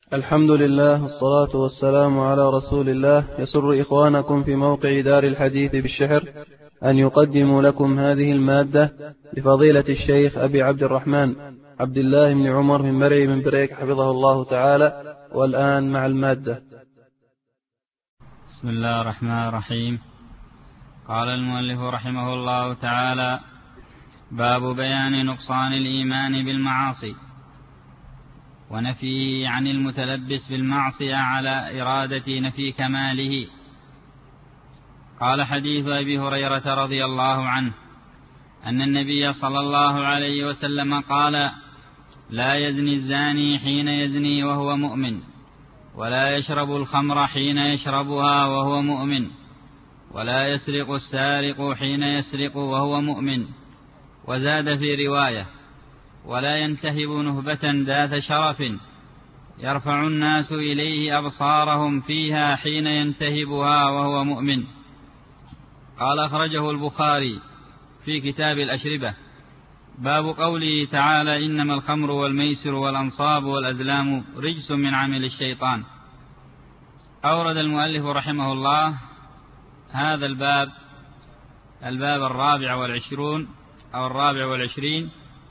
الحمد لله والصلاة والسلام على رسول الله. يسر إخوانكم في موقع دار الحديث بالشحر أن يقدموا لكم هذه المادة لفضيلة الشيخ أبي عبد الرحمن عبد الله بن عمر من مرعي من بريك حفظه الله تعالى. والآن مع المادة. بسم الله الرحمن الرحيم. قال المؤلف رحمه الله تعالى: باب بيان نقصان الإيمان بالمعاصي ونفيه عن المتلبس بالمعصية على إرادة نفي كماله. قال: حديث أبي هريرة رضي الله عنه أن النبي صلى الله عليه وسلم قال: لا يزني الزاني حين يزني وهو مؤمن، ولا يشرب الخمر حين يشربها وهو مؤمن، ولا يسرق السارق حين يسرق وهو مؤمن. وزاد في رواية: ولا ينتهب نهبة ذات شرف يرفع الناس إليه أبصارهم فيها حين ينتهبها وهو مؤمن. قال: أخرجه البخاري في كتاب الأشربة. باب قوله تعالى: إنما الخمر والميسر والأنصاب والأزلام رجس من عمل الشيطان. أورد المؤلف رحمه الله هذا الباب الرابع والعشرين،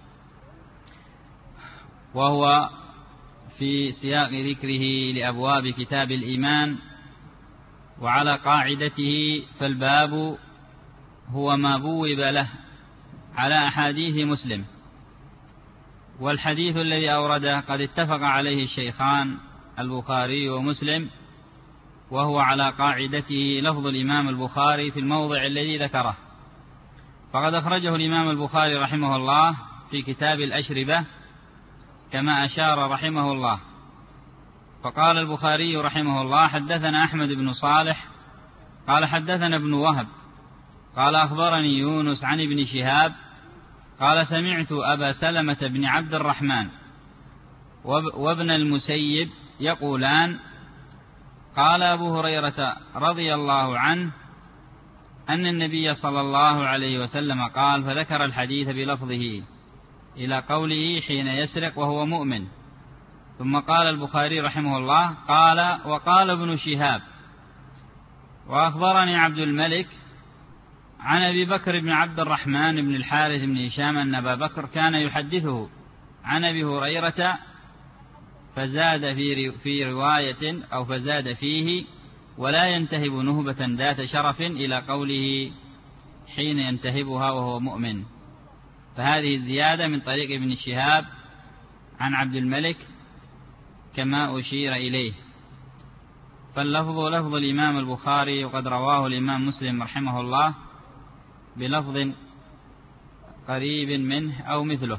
وهو في سياق ذكره لأبواب كتاب الإيمان. وعلى قاعدته فالباب هو ما بوب له على أحاديث مسلم، والحديث الذي أورده قد اتفق عليه الشيخان البخاري ومسلم، وهو على قاعدته لفظ الإمام البخاري في الموضع الذي ذكره. فقد أخرجه الإمام البخاري رحمه الله في كتاب الأشربة كما أشار رحمه الله. فقال البخاري رحمه الله: حدثنا أحمد بن صالح قال حدثنا ابن وهب قال أخبرني يونس عن ابن شهاب قال: سمعت أبا سلمة بن عبد الرحمن وابن المسيب يقولان: قال أبو هريرة رضي الله عنه أن النبي صلى الله عليه وسلم قال، فذكر الحديث بلفظه إلى قوله: حين يسرق وهو مؤمن. ثم قال البخاري رحمه الله: وقال ابن شهاب: وأخبرني عبد الملك عن أبي بكر بن عبد الرحمن بن الحارث بن هشام أن أبا بكر كان يحدثه عن أبي هريرة، فزاد في رواية أو فزاد فيه: ولا ينتهب نهبة ذات شرف إلى قوله: حين ينتهبها وهو مؤمن. فهذه الزيادة من طريق ابن شهاب عن عبد الملك كما أشير إليه. فاللفظ لفظ الإمام البخاري، وقد رواه الإمام مسلم رحمه الله بلفظ قريب منه أو مثله.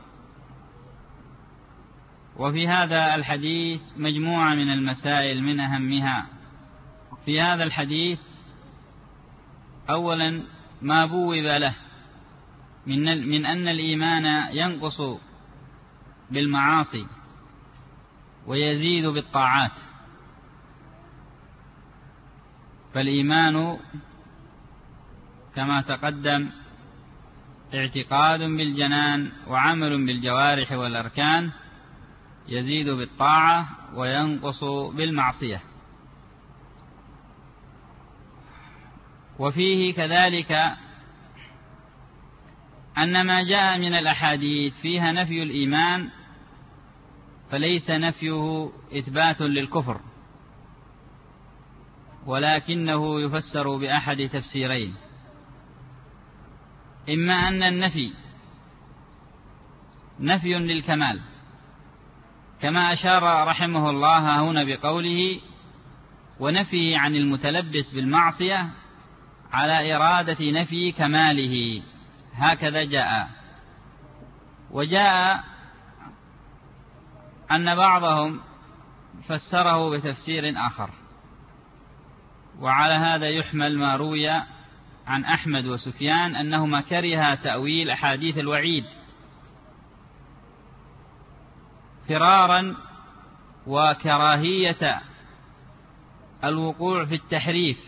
وفي هذا الحديث مجموعة من المسائل، من أهمها في هذا الحديث: أولا ما بوب له من أن الإيمان ينقص بالمعاصي ويزيد بالطاعات. فالإيمان كما تقدم اعتقاد بالجنان وعمل بالجوارح والأركان، يزيد بالطاعة وينقص بالمعصية. وفيه كذلك أن ما جاء من الأحاديث فيها نفي الإيمان فليس نفيه إثبات للكفر، ولكنه يفسر بأحد تفسيرين: إما أن النفي نفي للكمال كما أشار رحمه الله هنا بقوله: ونفي عن المتلبس بالمعصية على إرادة نفي كماله، هكذا جاء. وجاء أن بعضهم فسره بتفسير آخر، وعلى هذا يحمل ما روي عن أحمد وسفيان أنهما كرها تأويل أحاديث الوعيد فرارا وكراهية الوقوع في التحريف،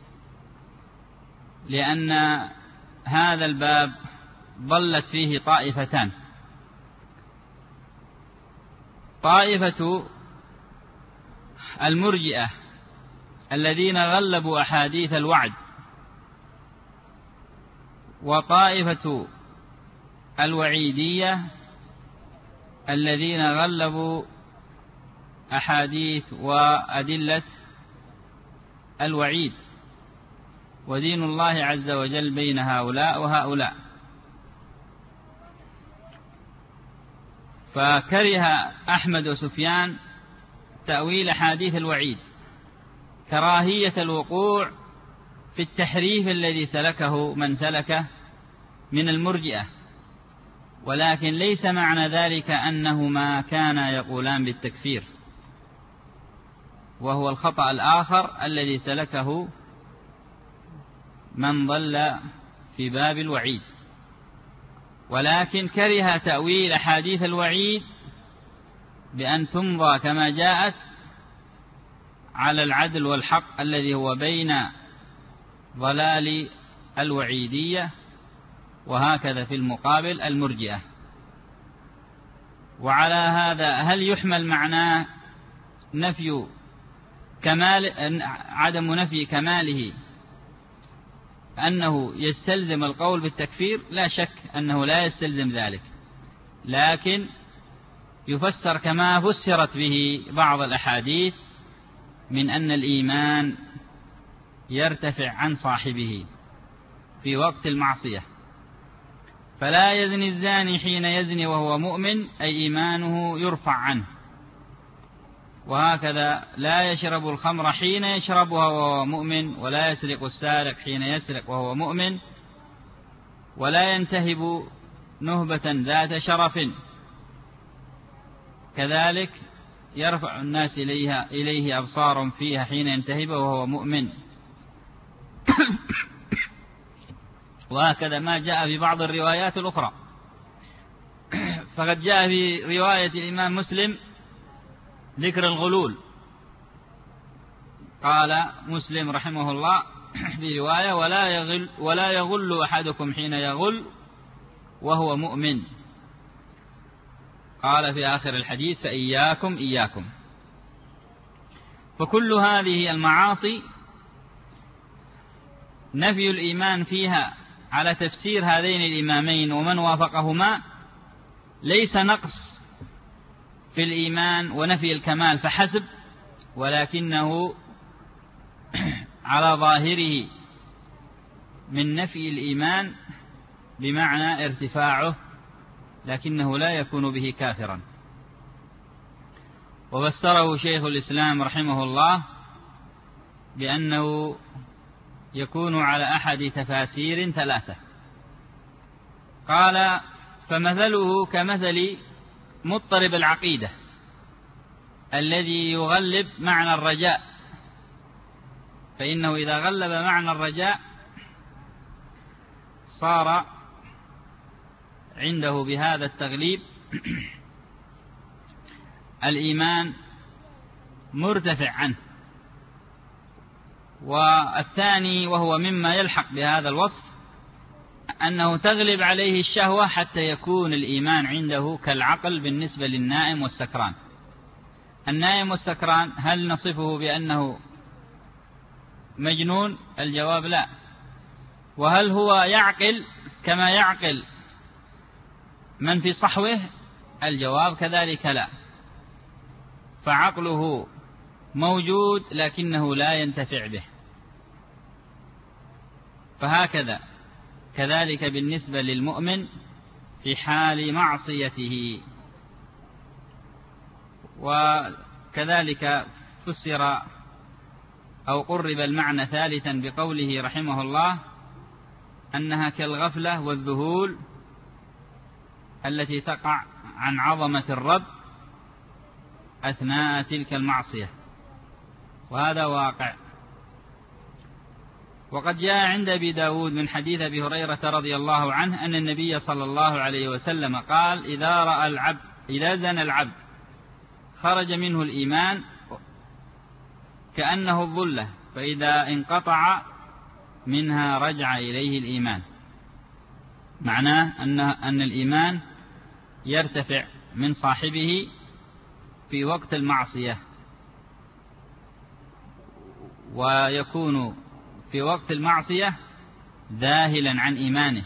لأن هذا الباب ضلت فيه طائفتان: طائفة المرجئة الذين غلبوا أحاديث الوعد، وطائفة الوعيدية الذين غلبوا أحاديث وأدلة الوعيد، ودين الله عز وجل بين هؤلاء وهؤلاء. فكره أحمد وسفيان تأويل أحاديث الوعيد كراهية الوقوع في التحريف الذي سلكه من سلكه من المرجئة، ولكن ليس معنى ذلك أنهما كانا يقولان بالتكفير، وهو الخطأ الآخر الذي سلكه من ضل في باب الوعيد. ولكن كره تأويل أحاديث الوعيد بأن تمضى كما جاءت على العدل والحق الذي هو بين ضلال الوعيدية، وهكذا في المقابل المرجئة. وعلى هذا هل يحمل معناه نفي كمال، عدم نفي كماله أنه يستلزم القول بالتكفير؟ لا شك أنه لا يستلزم ذلك، لكن يفسر كما فسرت به بعض الأحاديث من أن الإيمان يرتفع عن صاحبه في وقت المعصية، فلا يزني الزاني حين يزني وهو مؤمن، أي إيمانه يرفع عنه. وهكذا لا يشرب الخمر حين يشربها وهو مؤمن، ولا يسرق السارق حين يسرق وهو مؤمن، ولا ينتهب نهبة ذات شرف، كذلك يرفع الناس إليه أبصار فيها حين ينتهب وهو مؤمن. وهكذا ما جاء في بعض الروايات الأخرى. فقد جاء في رواية الإمام مسلم ذكر الغلول، قال مسلم رحمه الله في رواية: ولا يغل أحدكم حين يغل وهو مؤمن. قال في آخر الحديث: فإياكم إياكم. فكل هذه المعاصي نفي الإيمان فيها على تفسير هذين الإمامين ومن وافقهما ليس نقص في الإيمان ونفي الكمال فحسب، ولكنه على ظاهره من نفي الإيمان بمعنى ارتفاعه، لكنه لا يكون به كافرا. وفسره شيخ الإسلام رحمه الله بأنه يكون على أحد تفاسير ثلاثة. قال: فمثله كمثل مضطرب العقيدة الذي يغلب معنى الرجاء، فإنه إذا غلب معنى الرجاء صار عنده بهذا التغليب الإيمان مرتفع عنه. والثاني وهو مما يلحق بهذا الوصف أنه تغلب عليه الشهوة حتى يكون الإيمان عنده كالعقل بالنسبة للنائم والسكران. النائم والسكران هل نصفه بأنه مجنون؟ الجواب لا. وهل هو يعقل كما يعقل من في صحوه؟ الجواب كذلك لا. فعقله موجود لكنه لا ينتفع به. فهكذا كذلك بالنسبة للمؤمن في حال معصيته. وكذلك فسر أو قرب المعنى ثالثا بقوله رحمه الله أنها كالغفلة والذهول التي تقع عن عظمة الرب أثناء تلك المعصية، وهذا واقع. وقد جاء عند أبي داود من حديث أبي هريرة رضي الله عنه أن النبي صلى الله عليه وسلم قال: إذا زنى العبد خرج منه الإيمان كأنه الظلة، فإذا انقطع منها رجع إليه الإيمان. معناه أن الإيمان يرتفع من صاحبه في وقت المعصية، ويكون في وقت المعصية ذاهلا عن إيمانه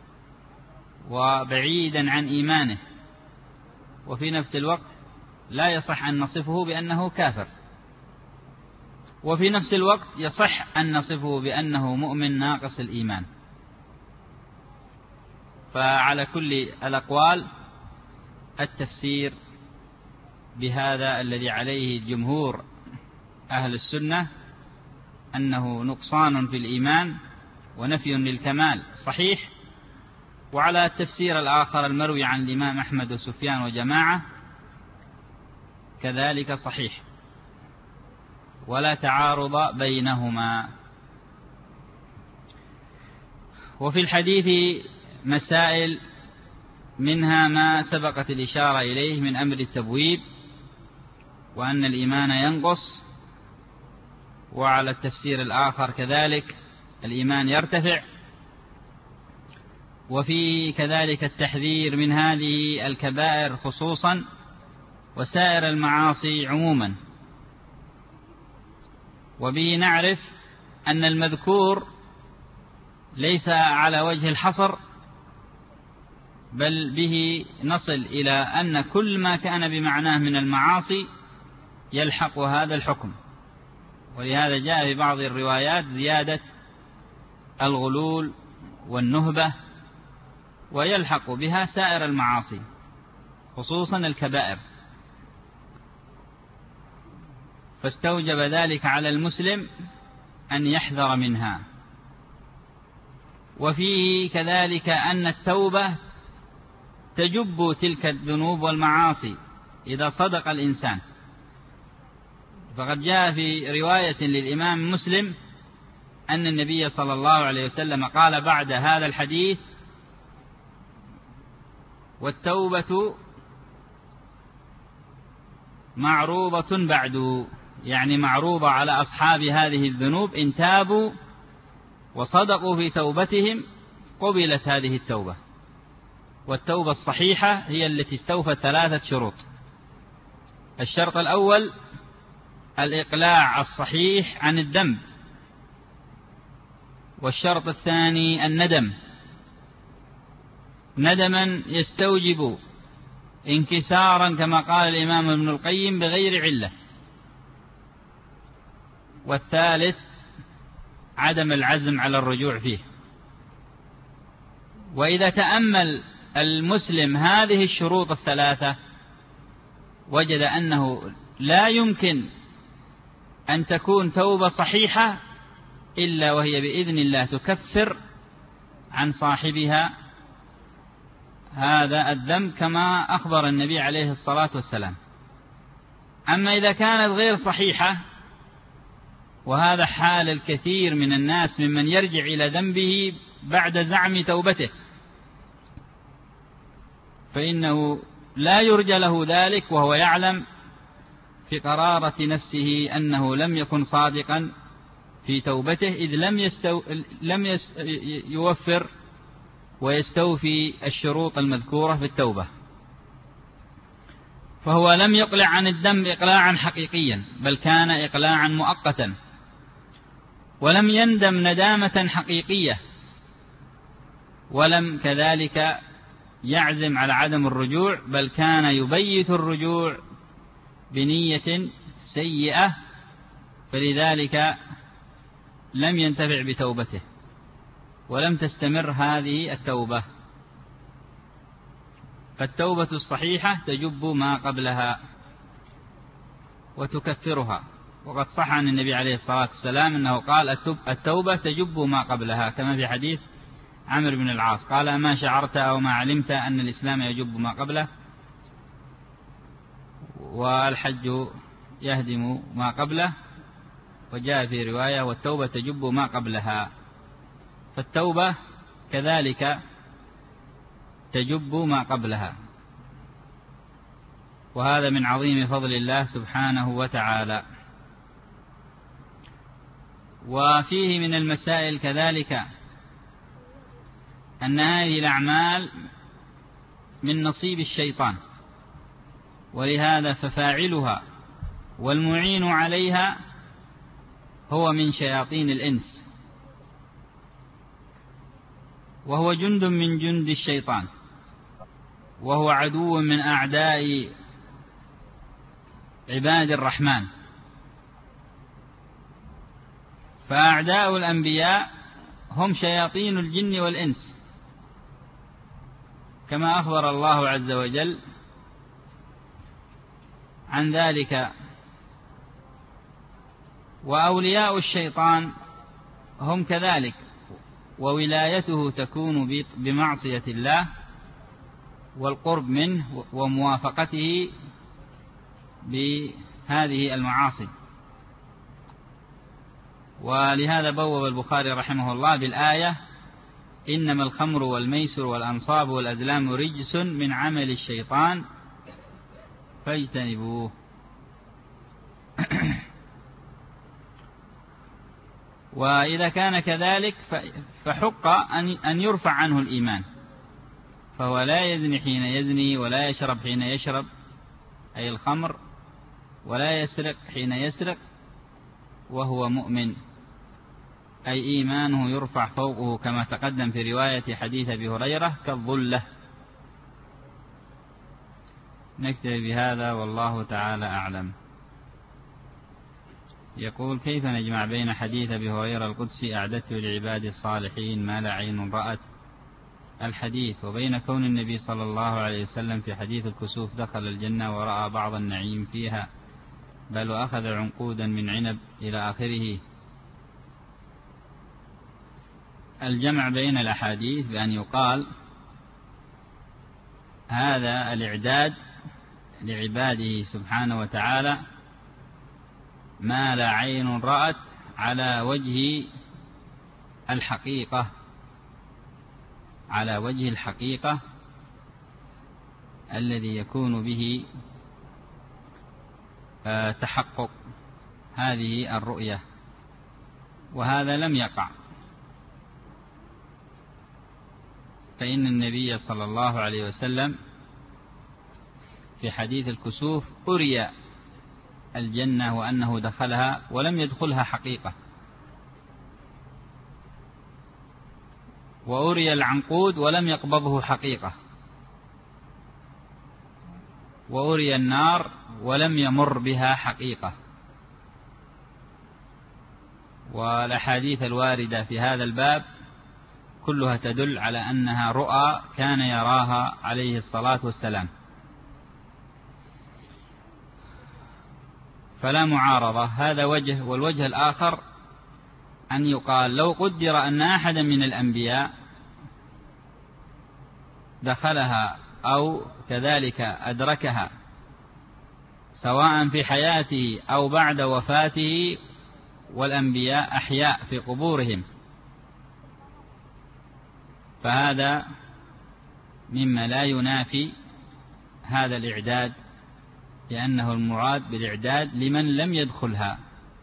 وبعيدا عن إيمانه، وفي نفس الوقت لا يصح أن نصفه بأنه كافر، وفي نفس الوقت يصح أن نصفه بأنه مؤمن ناقص الإيمان. فعلى كل الأقوال التفسير بهذا الذي عليه جمهور أهل السنة أنه نقصان في الإيمان ونفي للكمال صحيح، وعلى التفسير الآخر المروي عن الإمام أحمد وسفيان وجماعة كذلك صحيح، ولا تعارض بينهما. وفي الحديث مسائل، منها ما سبقت الإشارة إليه من أمر التبويب وأن الإيمان ينقص، وعلى التفسير الآخر كذلك الإيمان يرتفع، وفي كذلك التحذير من هذه الكبائر خصوصا وسائر المعاصي عموما. وبه نعرف أن المذكور ليس على وجه الحصر، بل به نصل إلى أن كل ما كان بمعناه من المعاصي يلحق هذا الحكم. ولهذا جاء في بعض الروايات زيادة الغلول والنهبة، ويلحق بها سائر المعاصي خصوصا الكبائر، فاستوجب ذلك على المسلم أن يحذر منها. وفيه كذلك أن التوبة تجب تلك الذنوب والمعاصي إذا صدق الإنسان، فقد جاء في رواية للإمام مسلم أن النبي صلى الله عليه وسلم قال بعد هذا الحديث: والتوبة معروضة بعد، يعني معروضة على أصحاب هذه الذنوب، إن تابوا وصدقوا في توبتهم قبلت هذه التوبة. والتوبة الصحيحة هي التي استوفت 3 شروط: الشرط الأول الإقلاع الصحيح عن الذنب، والشرط الثاني الندم، ندما يستوجب انكسارا كما قال الإمام ابن القيم بغير علة، والثالث عدم العزم على الرجوع فيه. وإذا تأمل المسلم هذه الشروط ال3 وجد أنه لا يمكن أن تكون توبة صحيحة إلا وهي بإذن الله تكفر عن صاحبها هذا الذنب كما أخبر النبي عليه الصلاة والسلام. أما إذا كانت غير صحيحة، وهذا حال الكثير من الناس ممن يرجع إلى ذنبه بعد زعم توبته، فإنه لا يرجى له ذلك وهو يعلم في قرارة نفسه أنه لم يكن صادقا في توبته، إذ لم يوفر ويستوفي الشروط المذكورة في التوبة، فهو لم يقلع عن الذنب إقلاعا حقيقيا، بل كان إقلاعا مؤقتا، ولم يندم ندامة حقيقية، ولم كذلك يعزم على عدم الرجوع، بل كان يبيت الرجوع بنية سيئة، فلذلك لم ينتفع بتوبته ولم تستمر هذه التوبة. فالتوبة الصحيحة تجب ما قبلها وتكفرها، وقد صح عن النبي عليه الصلاة والسلام أنه قال: التوبة تجب ما قبلها، كما في حديث عمرو بن العاص قال: ما شعرت أو ما علمت أن الإسلام يجب ما قبله، والحج يهدم ما قبله. وجاء في رواية: والتوبة تجب ما قبلها. فالتوبة كذلك تجب ما قبلها، وهذا من عظيم فضل الله سبحانه وتعالى. وفيه من المسائل كذلك أن هذه الأعمال من نصيب الشيطان، ولهذا ففاعلها والمعين عليها هو من شياطين الإنس، وهو جند من جند الشيطان، وهو عدو من أعداء عباد الرحمن. فأعداء الأنبياء هم شياطين الجن والإنس، كما أخبر الله عز وجل عن ذلك. وأولياء الشيطان هم كذلك، وولايته تكون بمعصية الله والقرب منه وموافقته بهذه المعاصي. ولهذا بوب البخاري رحمه الله بالآية: إنما الخمر والميسر والأنصاب والأزلام رجس من عمل الشيطان فاجتنبوه. وإذا كان كذلك فحق أن يرفع عنه الإيمان، فهو لا يزني حين يزني، ولا يشرب حين يشرب أي الخمر، ولا يسرق حين يسرق وهو مؤمن، أي إيمانه يرفع فوقه كما تقدم في رواية حديث أبي هريرة كالظلة. نكتفي بهذا والله تعالى أعلم. يقول: كيف نجمع بين حديث أبي هريرة القدسي أعددت لعبادي الصالحين ما لا عين رأت الحديث، وبين كون النبي صلى الله عليه وسلم في حديث الكسوف دخل الجنة ورأى بعض النعيم فيها بل وأخذ عنقودا من عنب إلى آخره؟ الجمع بين الأحاديث بأن يقال هذا الإعداد لعباده سبحانه وتعالى ما لا عين رأت على وجه الحقيقة، على وجه الحقيقة الذي يكون به تحقق هذه الرؤية، وهذا لم يقع. فإن النبي صلى الله عليه وسلم في حديث الكسوف أري الجنة وأنه دخلها ولم يدخلها حقيقة، وأري العنقود ولم يقبضه حقيقة، وأري النار ولم يمر بها حقيقة. والأحاديث الواردة في هذا الباب كلها تدل على أنها رؤى كان يراها عليه الصلاة والسلام، فلا معارضة. هذا وجه. والوجه الآخر أن يقال لو قدر أن أحدا من الأنبياء دخلها أو كذلك أدركها سواء في حياته أو بعد وفاته، والأنبياء أحياء في قبورهم، فهذا مما لا ينافي هذا الإعداد، لأنه المراد بالإعداد لمن لم يدخلها.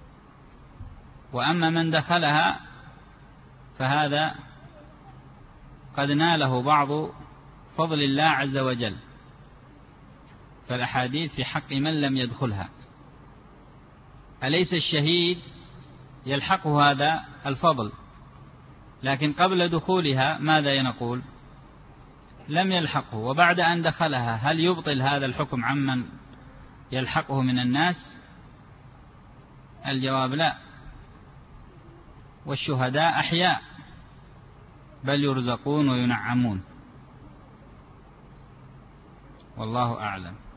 وأما من دخلها فهذا قد ناله بعض فضل الله عز وجل، فالأحاديث في حق من لم يدخلها. أليس الشهيد يلحقه هذا الفضل؟ لكن قبل دخولها ماذا نقول؟ لم يلحقه. وبعد أن دخلها هل يبطل هذا الحكم عمن يلحقه من الناس؟ الجواب لا. والشهداء أحياء بل يرزقون وينعمون، والله أعلم.